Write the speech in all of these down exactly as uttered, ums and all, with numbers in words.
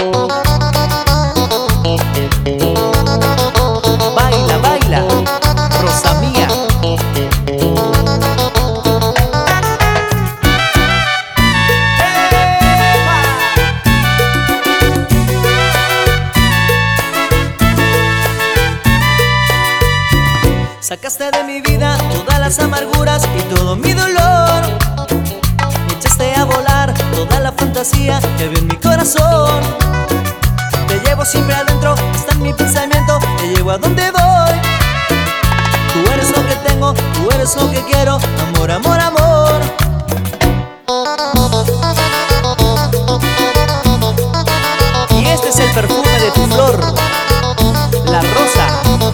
Baila, baila, Rosa mía. Sacaste de mi vida todas las amarguras y todo mi dolor. Me echaste a volar toda la fantasía que había en mi corazón. Te llevo siempre adentro, está en mi pensamiento, te llevo a donde voy. Tú eres lo que tengo, tú eres lo que quiero, amor, amor, amor. Y este es el perfume de tu flor, la rosa.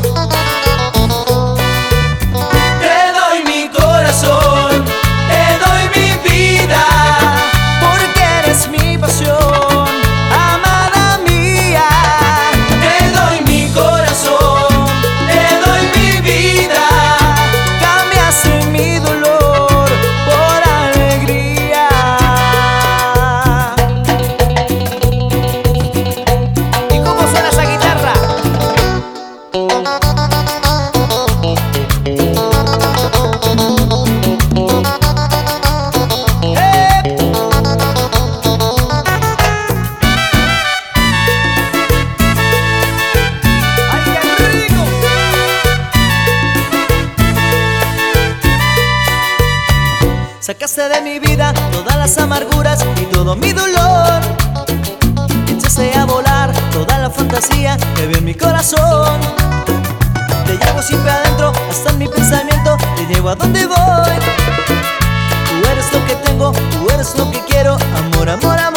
Sacaste de mi vida todas las amarguras y todo mi dolor. Echaste a volar toda la fantasía que había en mi corazón. Te llevo siempre adentro, hasta en mi pensamiento, te llevo a donde voy. Tú eres lo que tengo, tú eres lo que quiero, amor, amor, amor.